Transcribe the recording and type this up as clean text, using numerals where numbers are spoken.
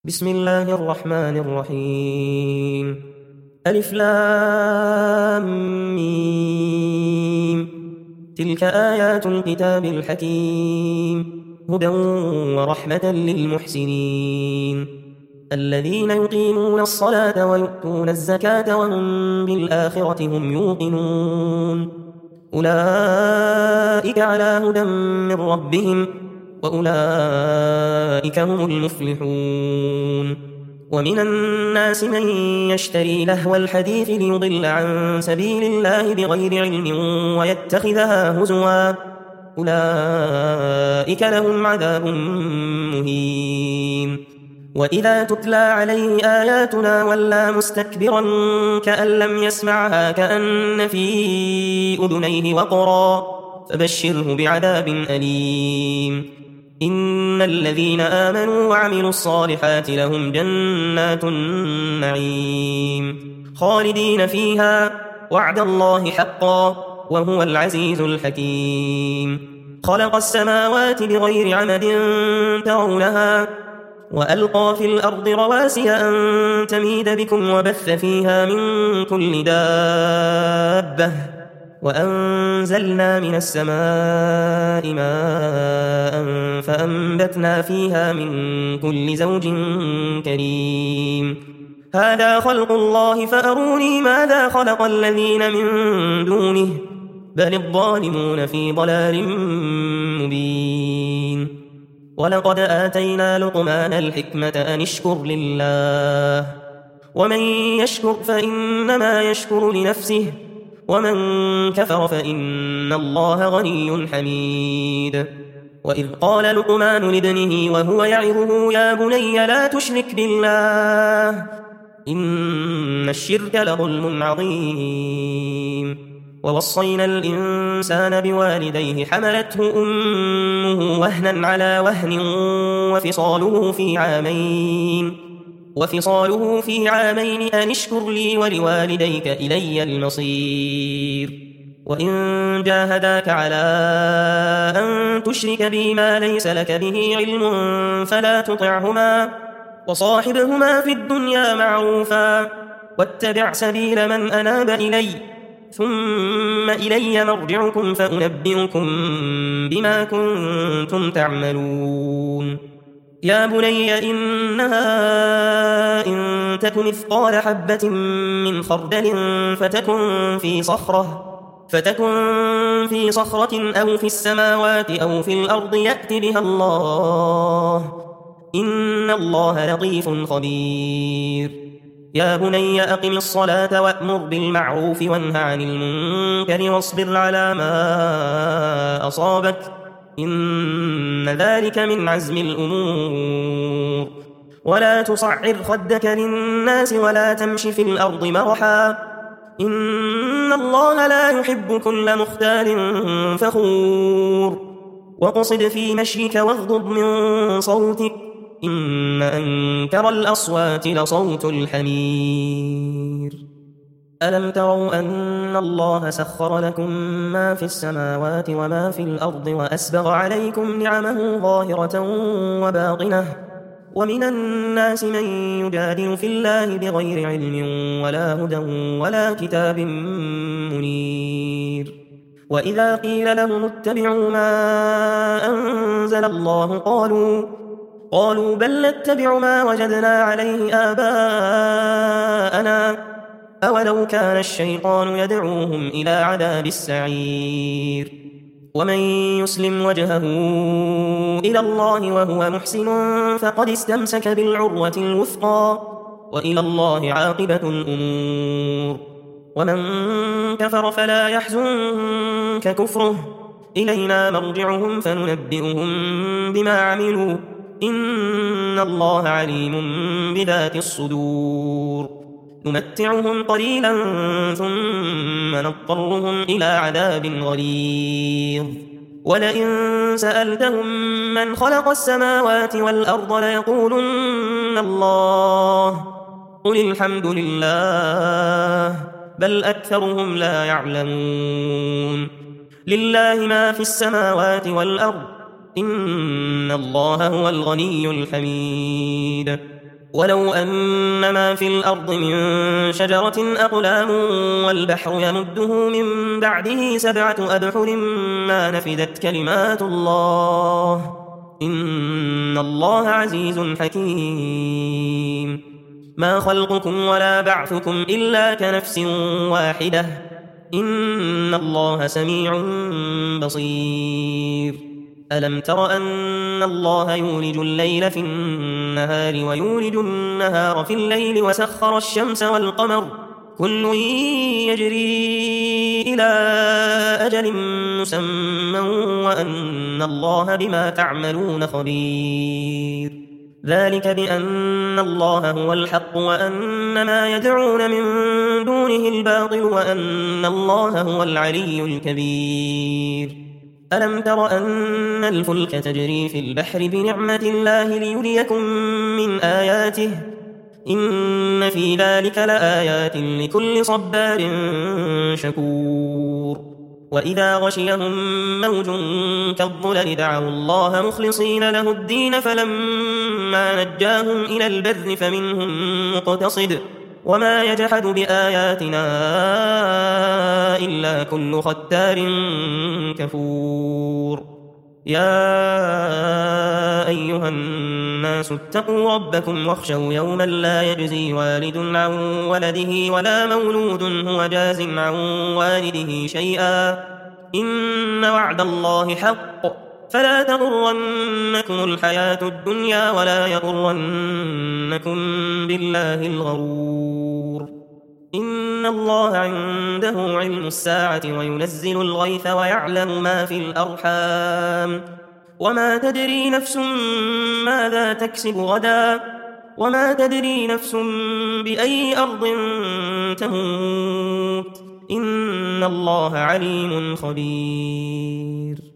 بسم الله الرحمن الرحيم. ألف لام ميم. تلك آيات الكتاب الحكيم، هدى ورحمة للمحسنين الذين يقيمون الصلاة ويؤتون الزكاة وهم بالآخرة هم يوقنون. أولئك على هدى من ربهم وأولئك هم المفلحون. ومن الناس من يشتري لهو الحديث ليضل عن سبيل الله بغير علم ويتخذها هزوا، أولئك لهم عذاب مهين. وإذا تتلى عليه آياتنا ولى مستكبرا كأن لم يسمعها كأن في أذنيه وقرا، فبشره بعذاب أليم. إن الذين آمنوا وعملوا الصالحات لهم جنات النعيم خالدين فيها، وعد الله حقا وهو العزيز الحكيم. خلق السماوات بغير عمد ترونها وألقى في الأرض رواسي أن تميد بكم وبث فيها من كل دابة، وأنزلنا من السماء ماء فأنبتنا فيها من كل زوج كريم. هذا خلق الله فأروني ماذا خلق الذين من دونه، بل الظالمون في ضلال مبين. ولقد آتينا لقمان الحكمة أن اشكر لله، ومن يشكر فإنما يشكر لنفسه، ومن كفر فإن الله غني حميد. وإذ قال لقمان لابنه وهو يعظه يا بني لا تشرك بالله إن الشرك لظلم عظيم. ووصينا الإنسان بوالديه حملته أمه وهنا على وهن وفصاله في عامين أن اشكر لي ولوالديك إلي المصير. وإن جاهداك على أن تشرك بي ما ليس لك به علم فلا تطعهما، وصاحبهما في الدنيا معروفا، واتبع سبيل من أناب إلي، ثم إلي مرجعكم فأنبئكم بما كنتم تعملون. يا بني إنها إن تك مثقال حبة من خردل فتكن في صخرة أو في السماوات أو في الأرض يأت بها الله، إن الله لطيف خبير. يا بني أقم الصلاة وأمر بالمعروف وانه عن المنكر واصبر على ما أصابك، إن ذلك من عزم الأمور. ولا تصعر خدك للناس ولا تمش في الأرض مرحا، إن الله لا يحب كل مختال فخور. وقصد في مشيك واغضض من صوتك، إن أنكر الأصوات لصوت الحمير. ألم تروا أن الله سخر لكم ما في السماوات وما في الأرض وأسبغ عليكم نعمه ظاهرة وباطنة، ومن الناس من يجادل في الله بغير علم ولا هدى ولا كتاب منير. وإذا قيل لهم اتبعوا ما أنزل الله قالوا بل نتبع ما وجدنا عليه آباءنا، أولو كان الشيطان يدعوهم إلى عذاب السعير. ومن يسلم وجهه إلى الله وهو محسن فقد استمسك بالعروة الوثقى، وإلى الله عاقبة الأمور. ومن كفر فلا يحزنك كفره، إلينا مرجعهم فننبئهم بما عملوا، إن الله عليم بذات الصدور. نمتعهم قليلا ثم نضطرهم إلى عذاب غليظ. ولئن سألتهم من خلق السماوات والأرض ليقولن الله، قل الحمد لله بل أكثرهم لا يعلمون. لله ما في السماوات والأرض، إن الله هو الغني الحميد. ولو أن ما في الأرض من شجرة أقلام والبحر يمده من بعده 7 أبحر ما نفدت كلمات الله إن الله عزيز حكيم ما خلقكم ولا بعثكم إلا كنفس واحدة إن الله سميع بصير ألم تر أن الله يولج الليل في النهار ويولج النهار في الليل وسخر الشمس والقمر كل يجري إلى أجل مسمى وأن الله بما تعملون خبير ذلك بأن الله هو الحق وأن ما يدعون من دونه الباطل وأن الله هو العلي الكبير ألم تر أن الفلك تجري في البحر بنعمة الله ليريكم من آياته إن في ذلك لآيات لكل صبار شكور وإذا غشيهم موج كالظلل دعوا الله مخلصين له الدين فلما نجاهم إلى البر فمنهم مقتصد وما يجحد بآياتنا إلا كل ختار كفور يا أيها الناس اتقوا ربكم واخشوا يوما لا يجزي والد عن ولده ولا مولود هو جاز عن والده شيئا إن وعد الله حق فلا تغرنكم الحياة الدنيا ولا يغرنكم بالله الغرور إن الله عنده علم الساعة وينزل الغيث ويعلم ما في الأرحام وما تدري نفس ماذا تكسب غدا وما تدري نفس بأي أرض تموت إن الله عليم خبير